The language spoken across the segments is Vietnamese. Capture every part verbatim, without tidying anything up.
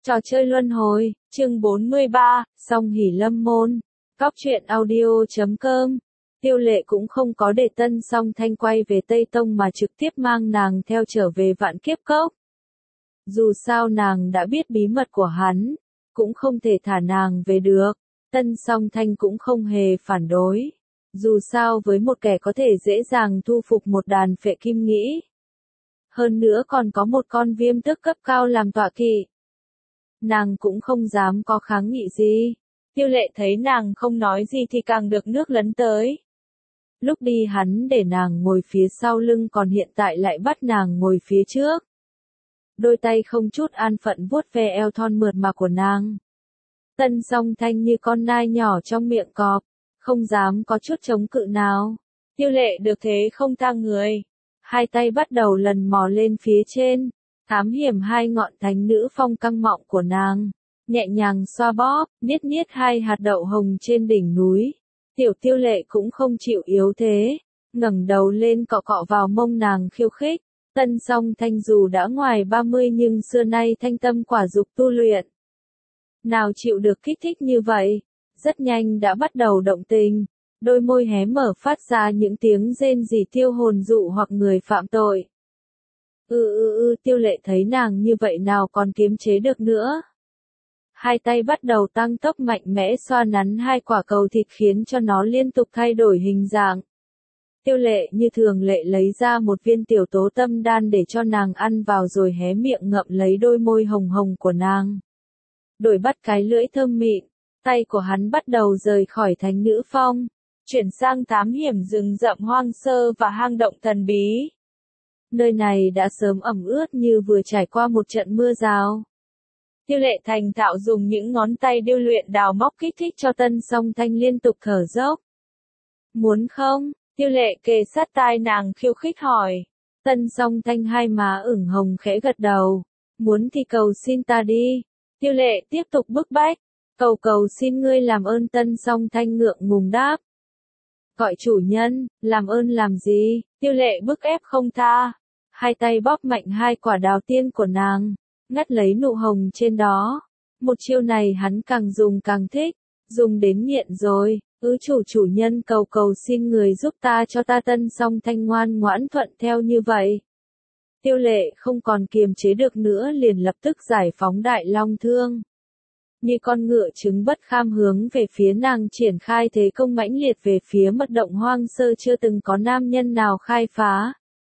Trò chơi luân hồi, chương bốn mươi ba, Song Hỷ Lâm Môn, Cóc truyện audio chấm com. Tiêu Lệ cũng không có để Tân Song Thanh quay về Tây Tông mà trực tiếp mang nàng theo trở về Vạn Kiếp Cốc. Dù sao nàng đã biết bí mật của hắn, cũng không thể thả nàng về được. Tân Song Thanh cũng không hề phản đối. Dù sao với một kẻ có thể dễ dàng thu phục một đàn phệ kim nghĩ. Hơn nữa còn có một con viêm tước cấp cao làm tọa kỵ. Nàng cũng không dám có kháng nghị gì. Tiêu Lệ thấy nàng không nói gì thì càng được nước lấn tới. Lúc đi hắn để nàng ngồi phía sau lưng, còn hiện tại lại bắt nàng ngồi phía trước. Đôi tay không chút an phận vuốt ve eo thon mượt mà của nàng. Tân Song Thanh như con nai nhỏ trong miệng cọp, không dám có chút chống cự nào. Tiêu Lệ được thế không tha người. Hai tay bắt đầu lần mò lên phía trên, thám hiểm hai ngọn thánh nữ phong căng mọng của nàng, nhẹ nhàng xoa bóp, niết niết hai hạt đậu hồng trên đỉnh núi. Tiểu Tiêu Lệ cũng không chịu yếu thế, ngẩng đầu lên cọ cọ vào mông nàng khiêu khích. Tân Song Thanh dù đã ngoài ba mươi nhưng xưa nay thanh tâm quả dục tu luyện. Nào chịu được kích thích như vậy, rất nhanh đã bắt đầu động tình. Đôi môi hé mở phát ra những tiếng rên rỉ tiêu hồn dụ hoặc người phạm tội. Ừ ừ ừ, Tiêu Lệ thấy nàng như vậy nào còn kiềm chế được nữa. Hai tay bắt đầu tăng tốc mạnh mẽ xoa nắn hai quả cầu thịt khiến cho nó liên tục thay đổi hình dạng. Tiêu Lệ như thường lệ lấy ra một viên tiểu tố tâm đan để cho nàng ăn vào rồi hé miệng ngậm lấy đôi môi hồng hồng của nàng. Đổi bắt cái lưỡi thơm mịn, tay của hắn bắt đầu rời khỏi thánh nữ phong, chuyển sang thám hiểm rừng rậm hoang sơ và hang động thần bí. Nơi này đã sớm ẩm ướt như vừa trải qua một trận mưa rào. Tiêu Lệ thành thạo dùng những ngón tay điêu luyện đào móc kích thích cho Tân Song Thanh liên tục thở dốc. Muốn không? Tiêu Lệ kề sát tai nàng khiêu khích hỏi. Tân Song Thanh hai má ửng hồng khẽ gật đầu. Muốn thì cầu xin ta đi. Tiêu Lệ tiếp tục bức bách. Cầu cầu xin ngươi làm ơn. Tân Song Thanh ngượng ngùng đáp. Gọi chủ nhân, làm ơn làm gì? Tiêu Lệ bức ép không tha. Hai tay bóp mạnh hai quả đào tiên của nàng, ngắt lấy nụ hồng trên đó. Một chiêu này hắn càng dùng càng thích, dùng đến nghiện rồi. Ứ chủ chủ nhân cầu cầu xin người giúp ta cho ta. Tân Song Thanh ngoan ngoãn thuận theo như vậy. Tiêu Lệ không còn kiềm chế được nữa liền lập tức giải phóng đại long thương. Như con ngựa trứng bất kham hướng về phía nàng triển khai thế công mãnh liệt về phía mật động hoang sơ chưa từng có nam nhân nào khai phá.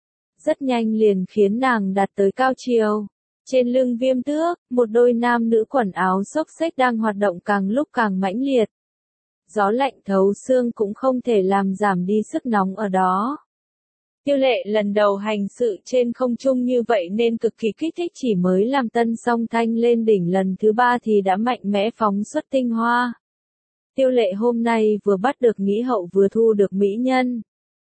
Rất nhanh liền khiến nàng đạt tới cao chiều. Trên lưng viêm tước, một đôi nam nữ quần áo xốc xếch đang hoạt động càng lúc càng mãnh liệt. Gió lạnh thấu xương cũng không thể làm giảm đi sức nóng ở đó. Tiêu Lệ lần đầu hành sự trên không trung như vậy nên cực kỳ kích thích, chỉ mới làm Tân Song Thanh lên đỉnh lần thứ ba thì đã mạnh mẽ phóng xuất tinh hoa. Tiêu Lệ hôm nay vừa bắt được Nghĩ Hậu vừa thu được mỹ nhân.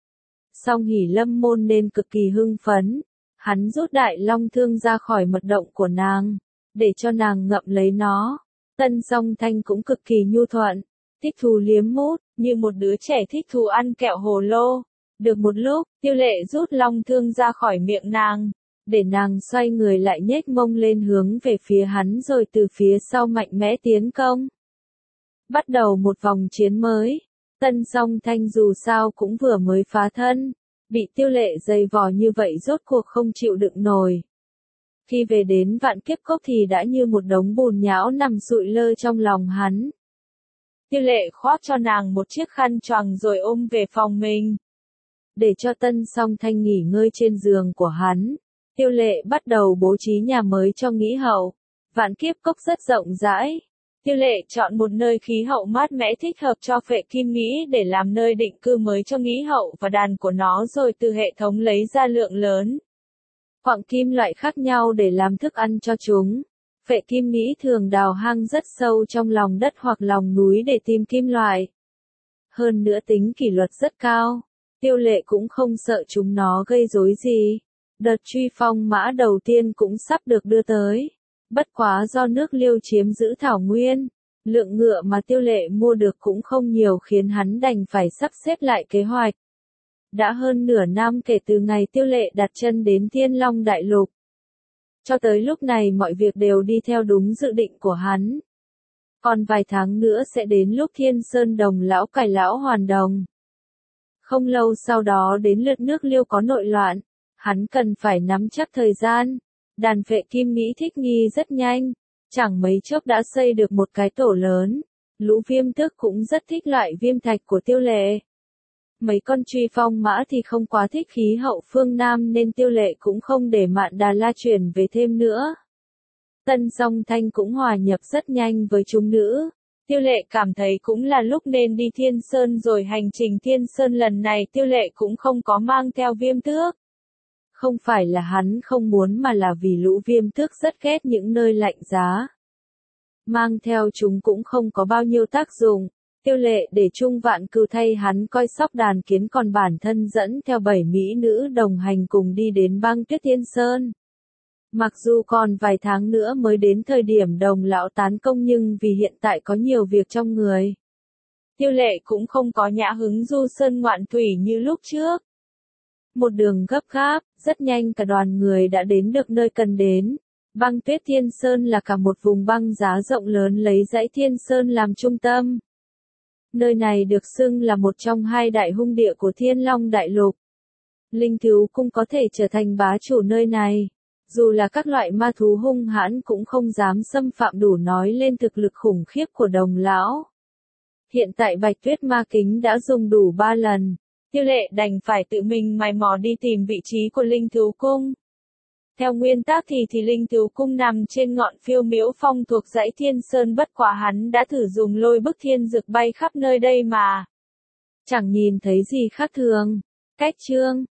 Song Hỷ Lâm Môn nên cực kỳ hưng phấn. Hắn rút đại long thương ra khỏi mật động của nàng, để cho nàng ngậm lấy nó. Tân Song Thanh cũng cực kỳ nhu thuận, thích thú liếm mút, như một đứa trẻ thích thú ăn kẹo hồ lô. Được một lúc, Tiêu Lệ rút long thương ra khỏi miệng nàng, để nàng xoay người lại nhếch mông lên hướng về phía hắn rồi từ phía sau mạnh mẽ tiến công. Bắt đầu một vòng chiến mới. Tân Song Thanh dù sao cũng vừa mới phá thân, bị Tiêu Lệ dày vò như vậy rốt cuộc không chịu đựng nổi. Khi về đến Vạn Kiếp Cốc thì đã như một đống bùn nhão nằm sụi lơ trong lòng hắn. Tiêu Lệ khoác cho nàng một chiếc khăn choàng rồi ôm về phòng mình. Để cho Tân Song Thanh nghỉ ngơi trên giường của hắn, Tiêu Lệ bắt đầu bố trí nhà mới cho Nghĩ Hậu. Vạn Kiếp Cốc rất rộng rãi. Tiêu Lệ chọn một nơi khí hậu mát mẻ thích hợp cho phệ kim nghĩ để làm nơi định cư mới cho Nghĩ Hậu và đàn của nó, rồi từ hệ thống lấy ra lượng lớn quặng kim loại khác nhau để làm thức ăn cho chúng. Phệ kim nghĩ thường đào hang rất sâu trong lòng đất hoặc lòng núi để tìm kim loại. Hơn nữa tính kỷ luật rất cao. Tiêu Lệ cũng không sợ chúng nó gây rối gì. Đợt truy phong mã đầu tiên cũng sắp được đưa tới. Bất quá do nước Liêu chiếm giữ thảo nguyên, lượng ngựa mà Tiêu Lệ mua được cũng không nhiều khiến hắn đành phải sắp xếp lại kế hoạch. Đã hơn nửa năm kể từ ngày Tiêu Lệ đặt chân đến Thiên Long Đại Lục. Cho tới lúc này mọi việc đều đi theo đúng dự định của hắn. Còn vài tháng nữa sẽ đến lúc Thiên Sơn Đồng lão cải lão hoàn đồng. Không lâu sau đó đến lượt nước Liêu có nội loạn, hắn cần phải nắm chắc thời gian. Đàn Phệ Kim nghĩ thích nghi rất nhanh, chẳng mấy chốc đã xây được một cái tổ lớn. Lũ Viêm Tước cũng rất thích loại viêm thạch của Tiêu Lệ. Mấy con truy phong mã thì không quá thích khí hậu phương Nam nên Tiêu Lệ cũng không để Mạn Đà La chuyển về thêm nữa. Tân Song Thanh cũng hòa nhập rất nhanh với chúng nữ. Tiêu Lệ cảm thấy cũng là lúc nên đi Thiên Sơn rồi. Hành trình Thiên Sơn lần này Tiêu Lệ cũng không có mang theo Viêm Tước. Không phải là hắn không muốn mà là vì lũ Viêm Tước rất ghét những nơi lạnh giá. Mang theo chúng cũng không có bao nhiêu tác dụng. Tiêu Lệ để Trung Vạn Cừu thay hắn coi sóc đàn kiến, còn bản thân dẫn theo bảy mỹ nữ đồng hành cùng đi đến băng tuyết Thiên Sơn. Mặc dù còn vài tháng nữa mới đến thời điểm Đồng lão tán công nhưng vì hiện tại có nhiều việc trong người. Tiêu Lệ cũng không có nhã hứng du sơn ngoạn thủy như lúc trước. Một đường gấp gáp, rất nhanh cả đoàn người đã đến được nơi cần đến. Băng tuyết Thiên Sơn là cả một vùng băng giá rộng lớn lấy dãy Thiên Sơn làm trung tâm. Nơi này được xưng là một trong hai đại hung địa của Thiên Long Đại Lục. Linh Thú Cung có thể trở thành bá chủ nơi này. Dù là các loại ma thú hung hãn cũng không dám xâm phạm, đủ nói lên thực lực khủng khiếp của Đồng lão. Hiện tại Bạch Tuyết Ma Kính đã dùng đủ ba lần. Tiêu Lệ đành phải tự mình mày mò đi tìm vị trí của Linh Thú Cung. Theo nguyên tắc thì thì Linh Thú Cung nằm trên ngọn Phiêu Miễu Phong thuộc dãy Thiên Sơn, bất quá hắn đã thử dùng lôi bức thiên dược bay khắp nơi đây mà chẳng nhìn thấy gì khác thường. Cách chương